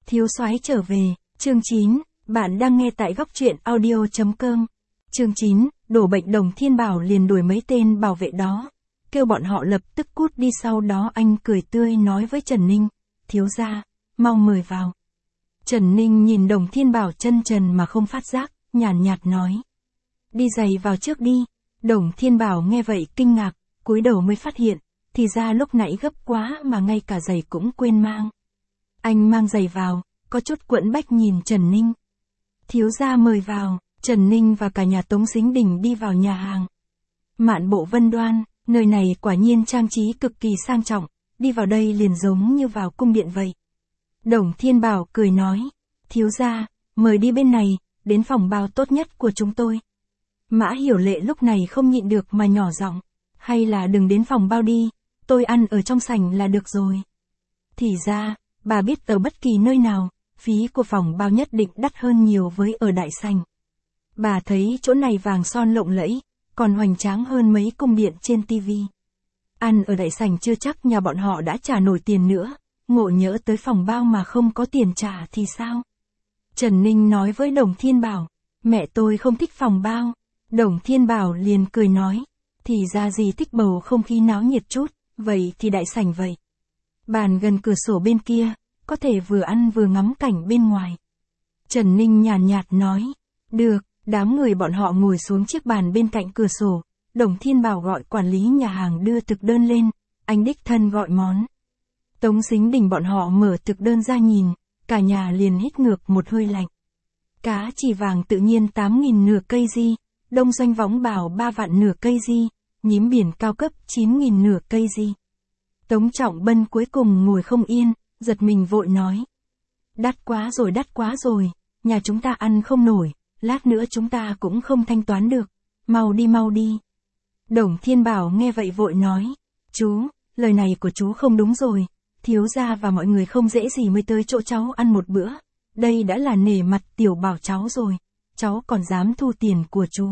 Thiếu soái trở về, chương 9, bạn đang nghe tại góc truyện audio.com. Chương 9, đổ bệnh Đồng Thiên Bảo liền đuổi mấy tên bảo vệ đó, kêu bọn họ lập tức cút đi. Sau đó anh cười tươi nói với Trần Ninh, thiếu gia, mau mời vào. Trần Ninh nhìn Đồng Thiên Bảo chân trần mà không phát giác, nhàn nhạt nói. Đi giày vào trước đi. Đồng Thiên Bảo nghe vậy kinh ngạc, cúi đầu mới phát hiện, thì ra lúc nãy gấp quá mà ngay cả giày cũng quên mang. Anh mang giày vào, có chút quẫn bách nhìn Trần Ninh. Thiếu gia mời vào. Trần Ninh và cả nhà Tống Sính Đình đi vào nhà hàng Mạn Bộ Vân Đoan, nơi này quả nhiên trang trí cực kỳ sang trọng, đi vào đây liền giống như vào cung điện vậy. Đồng Thiên Bảo cười nói, thiếu gia, mời đi bên này, đến phòng bao tốt nhất của chúng tôi. Mã Hiểu Lệ lúc này không nhịn được mà nhỏ giọng, hay là đừng đến phòng bao đi, tôi ăn ở trong sảnh là được rồi. Thì ra, bà biết ở bất kỳ nơi nào, phí của phòng bao nhất định đắt hơn nhiều với ở đại sảnh. Bà thấy chỗ này vàng son lộng lẫy, còn hoành tráng hơn mấy cung điện trên tivi. Ăn ở đại sảnh chưa chắc nhà bọn họ đã trả nổi tiền nữa, ngộ nhỡ tới phòng bao mà không có tiền trả thì sao? Trần Ninh nói với Đồng Thiên Bảo, mẹ tôi không thích phòng bao. Đồng Thiên Bảo liền cười nói, thì ra gì thích bầu không khí náo nhiệt chút, vậy thì đại sảnh vậy. Bàn gần cửa sổ bên kia, có thể vừa ăn vừa ngắm cảnh bên ngoài. Trần Ninh nhàn nhạt nói, được. Đám người bọn họ ngồi xuống chiếc bàn bên cạnh cửa sổ, Đồng Thiên Bảo gọi quản lý nhà hàng đưa thực đơn lên, anh đích thân gọi món. Tống Sính Đình bọn họ mở thực đơn ra nhìn, cả nhà liền hít ngược một hơi lạnh. Cá chỉ vàng tự nhiên 8.000 nửa cây di, đông doanh võng bảo 3 vạn nửa cây di, nhím biển cao cấp 9.000 nửa cây di. Tống Trọng Bân cuối cùng ngồi không yên, giật mình vội nói. Đắt quá rồi, nhà chúng ta ăn không nổi. Lát nữa chúng ta cũng không thanh toán được, mau đi. Đồng Thiên Bảo nghe vậy vội nói, chú, lời này của chú không đúng rồi, thiếu gia và mọi người không dễ gì mới tới chỗ cháu ăn một bữa, đây đã là nể mặt Tiểu Bảo cháu rồi, cháu còn dám thu tiền của chú.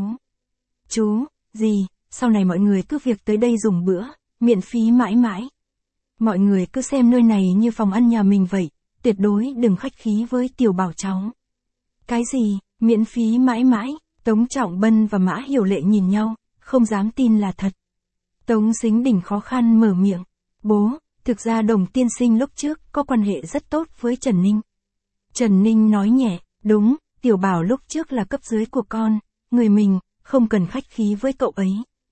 Chú, gì, sau này mọi người cứ việc tới đây dùng bữa, miễn phí mãi mãi. Mọi người cứ xem nơi này như phòng ăn nhà mình vậy, tuyệt đối đừng khách khí với Tiểu Bảo cháu. Cái gì? Miễn phí mãi mãi, Tống Trọng Bân và Mã Hiểu Lệ nhìn nhau, không dám tin là thật. Tống Sính Đình khó khăn mở miệng, bố, thực ra Đồng tiên sinh lúc trước có quan hệ rất tốt với Trần Ninh. Trần Ninh nói nhẹ, đúng, Tiểu Bảo lúc trước là cấp dưới của con, người mình, không cần khách khí với cậu ấy.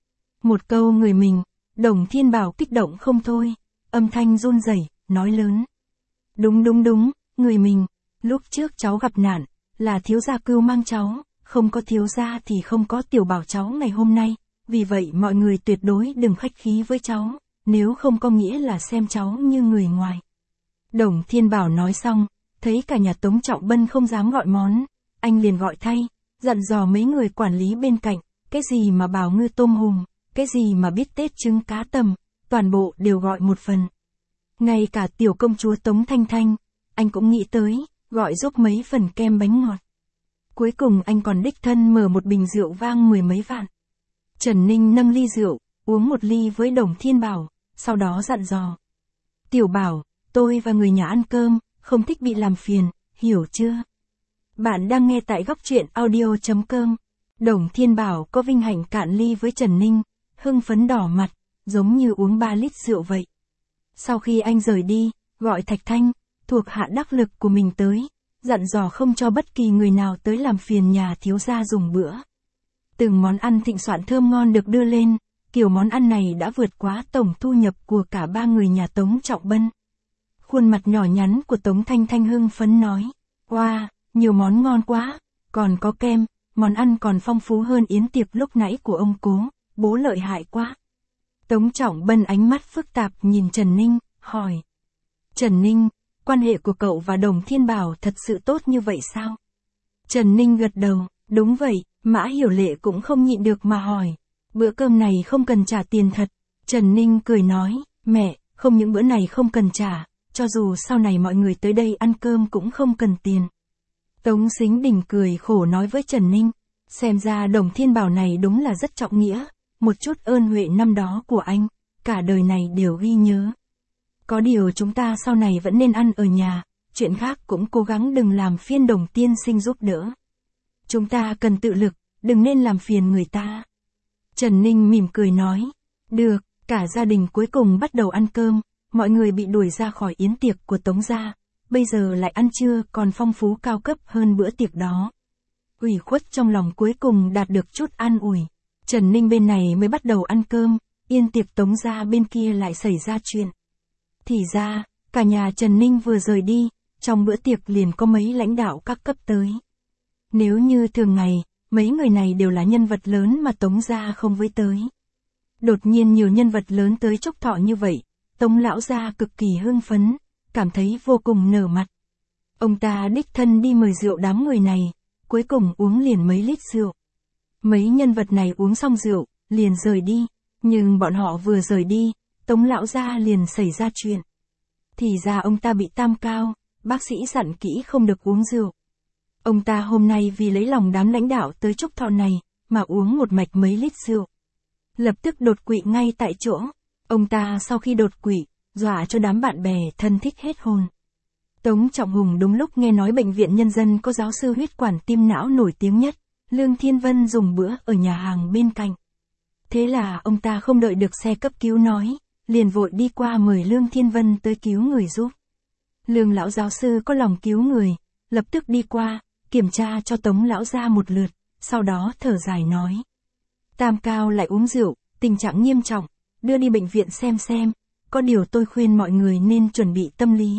Một câu người mình, Đồng Thiên Bảo kích động không thôi, âm thanh run rẩy, nói lớn. Đúng, người mình, lúc trước cháu gặp nạn. Là thiếu gia cưu mang cháu, không có thiếu gia thì không có Tiểu Bảo cháu ngày hôm nay, vì vậy mọi người tuyệt đối đừng khách khí với cháu, nếu không có nghĩa là xem cháu như người ngoài. Đồng Thiên Bảo nói xong, thấy cả nhà Tống Trọng Bân không dám gọi món, anh liền gọi thay, dặn dò mấy người quản lý bên cạnh, cái gì mà bào ngư tôm hùm, cái gì mà biết tết trứng cá tầm, toàn bộ đều gọi một phần. Ngay cả tiểu công chúa Tống Thanh Thanh, anh cũng nghĩ tới. Gọi giúp mấy phần kem bánh ngọt. Cuối cùng anh còn đích thân mở một bình rượu vang 10 mấy vạn. Trần Ninh nâng ly rượu, uống một ly với Đồng Thiên Bảo, sau đó dặn dò. Tiểu Bảo, tôi và người nhà ăn cơm, không thích bị làm phiền, hiểu chưa? Bạn đang nghe tại góc truyện audio.com. Đồng Thiên Bảo có vinh hạnh cạn ly với Trần Ninh, hưng phấn đỏ mặt, giống như uống 3 lít rượu vậy. Sau khi anh rời đi, gọi Thạch Thanh, thuộc hạ đắc lực của mình tới, dặn dò không cho bất kỳ người nào tới làm phiền nhà thiếu gia dùng bữa. Từng món ăn thịnh soạn thơm ngon được đưa lên, kiểu món ăn này đã vượt quá tổng thu nhập của cả 3 người nhà Tống Trọng Bân. Khuôn mặt nhỏ nhắn của Tống Thanh Thanh hưng phấn nói, wow, nhiều món ngon quá, còn có kem, món ăn còn phong phú hơn yến tiệc lúc nãy của ông cố, bố lợi hại quá. Tống Trọng Bân ánh mắt phức tạp nhìn Trần Ninh, hỏi. Trần Ninh, quan hệ của cậu và Đồng Thiên Bảo thật sự tốt như vậy sao? Trần Ninh gật đầu, đúng vậy, Mã Hiểu Lệ cũng không nhịn được mà hỏi. Bữa cơm này không cần trả tiền thật. Trần Ninh cười nói, mẹ, không những bữa này không cần trả, cho dù sau này mọi người tới đây ăn cơm cũng không cần tiền. Tống Sính Đình cười khổ nói với Trần Ninh, xem ra Đồng Thiên Bảo này đúng là rất trọng nghĩa, một chút ơn huệ năm đó của anh, cả đời này đều ghi nhớ. Có điều chúng ta sau này vẫn nên ăn ở nhà, chuyện khác cũng cố gắng đừng làm phiền Đồng tiên sinh giúp đỡ. Chúng ta cần tự lực, đừng nên làm phiền người ta. Trần Ninh mỉm cười nói. Được, cả gia đình cuối cùng bắt đầu ăn cơm, mọi người bị đuổi ra khỏi yến tiệc của Tống gia, bây giờ lại ăn trưa còn phong phú cao cấp hơn bữa tiệc đó. Ủy khuất trong lòng cuối cùng đạt được chút an ủi. Trần Ninh bên này mới bắt đầu ăn cơm, yên tiệc Tống gia bên kia lại xảy ra chuyện. Thì ra, cả nhà Trần Ninh vừa rời đi, trong bữa tiệc liền có mấy lãnh đạo các cấp tới. Nếu như thường ngày, mấy người này đều là nhân vật lớn mà Tống gia không với tới. Đột nhiên nhiều nhân vật lớn tới chúc thọ như vậy, Tống lão gia cực kỳ hưng phấn, cảm thấy vô cùng nở mặt. Ông ta đích thân đi mời rượu đám người này, cuối cùng uống liền mấy lít rượu. Mấy nhân vật này uống xong rượu, liền rời đi, nhưng bọn họ vừa rời đi, Tống lão gia liền xảy ra chuyện. Thì ra ông ta bị tam cao, bác sĩ dặn kỹ không được uống rượu. Ông ta hôm nay vì lấy lòng đám lãnh đạo tới chúc thọ này, mà uống một mạch mấy lít rượu. Lập tức đột quỵ ngay tại chỗ. Ông ta sau khi đột quỵ, dọa cho đám bạn bè thân thích hết hồn. Tống Trọng Hùng đúng lúc nghe nói bệnh viện nhân dân có giáo sư huyết quản tim não nổi tiếng nhất, Lương Thiên Vân dùng bữa ở nhà hàng bên cạnh. Thế là ông ta không đợi được xe cấp cứu nói, liền vội đi qua mời Lương Thiên Vân tới cứu người giúp. Lương lão giáo sư có lòng cứu người, lập tức đi qua, kiểm tra cho Tống lão gia một lượt, sau đó thở dài nói. Tam cao lại uống rượu, tình trạng nghiêm trọng, đưa đi bệnh viện xem, có điều tôi khuyên mọi người nên chuẩn bị tâm lý.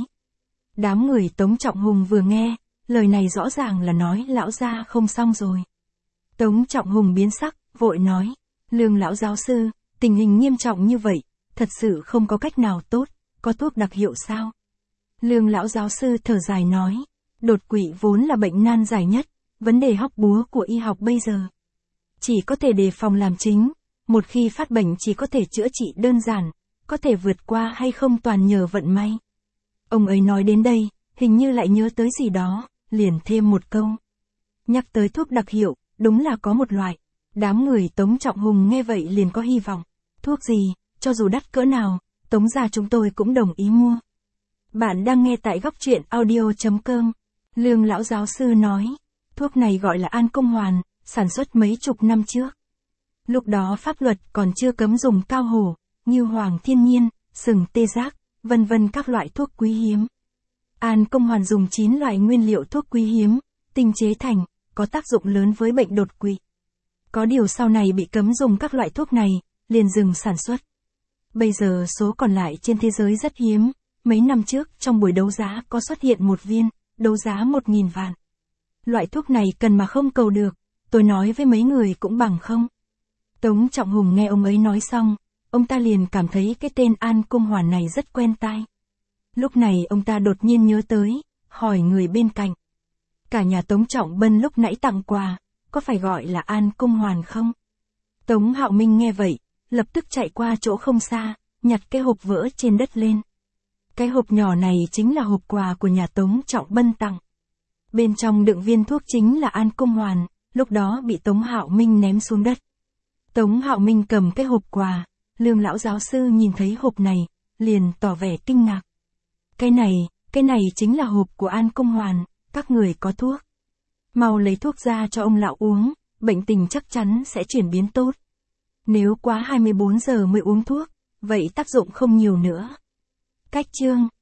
Đám người Tống Trọng Hùng vừa nghe, lời này rõ ràng là nói lão gia không xong rồi. Tống Trọng Hùng biến sắc, vội nói, Lương lão giáo sư, tình hình nghiêm trọng như vậy, thật sự không có cách nào tốt, có thuốc đặc hiệu sao? Lương lão giáo sư thở dài nói, đột quỵ vốn là bệnh nan giải nhất, vấn đề hóc búa của y học bây giờ. Chỉ có thể đề phòng làm chính, một khi phát bệnh chỉ có thể chữa trị đơn giản, có thể vượt qua hay không toàn nhờ vận may. Ông ấy nói đến đây, hình như lại nhớ tới gì đó, liền thêm một câu. Nhắc tới thuốc đặc hiệu, đúng là có một loại. Đám người Tống Trọng Hùng nghe vậy liền có hy vọng. Thuốc gì, cho dù đắt cỡ nào, Tống gia chúng tôi cũng đồng ý mua. Bạn đang nghe tại góc truyện audio.com. Lương lão giáo sư nói, thuốc này gọi là An Công Hoàn, sản xuất mấy chục năm trước. Lúc đó pháp luật còn chưa cấm dùng cao hổ, như hoàng thiên nhiên, sừng tê giác, vân vân các loại thuốc quý hiếm. An Công Hoàn dùng 9 loại nguyên liệu thuốc quý hiếm, tinh chế thành, có tác dụng lớn với bệnh đột quỵ. Có điều sau này bị cấm dùng các loại thuốc này, liền dừng sản xuất. Bây giờ số còn lại trên thế giới rất hiếm, mấy năm trước trong buổi đấu giá có xuất hiện một viên, đấu giá 1.000 vạn. Loại thuốc này cần mà không cầu được, tôi nói với mấy người cũng bằng không. Tống Trọng Hùng nghe ông ấy nói xong, ông ta liền cảm thấy cái tên An Công Hoàn này rất quen tai. Lúc này ông ta đột nhiên nhớ tới, hỏi người bên cạnh. Cả nhà Tống Trọng Bân lúc nãy tặng quà, có phải gọi là An Công Hoàn không? Tống Hạo Minh nghe vậy, lập tức chạy qua chỗ không xa, nhặt cái hộp vỡ trên đất lên. Cái hộp nhỏ này chính là hộp quà của nhà Tống Trọng Bân tặng. Bên trong đựng viên thuốc chính là An Công Hoàn, lúc đó bị Tống Hạo Minh ném xuống đất. Tống Hạo Minh cầm cái hộp quà, Lương lão giáo sư nhìn thấy hộp này, liền tỏ vẻ kinh ngạc. Cái này chính là hộp của An Công Hoàn, các người có thuốc. Mau lấy thuốc ra cho ông lão uống, bệnh tình chắc chắn sẽ chuyển biến tốt. Nếu quá 24 giờ mới uống thuốc, vậy tác dụng không nhiều nữa. Cách chương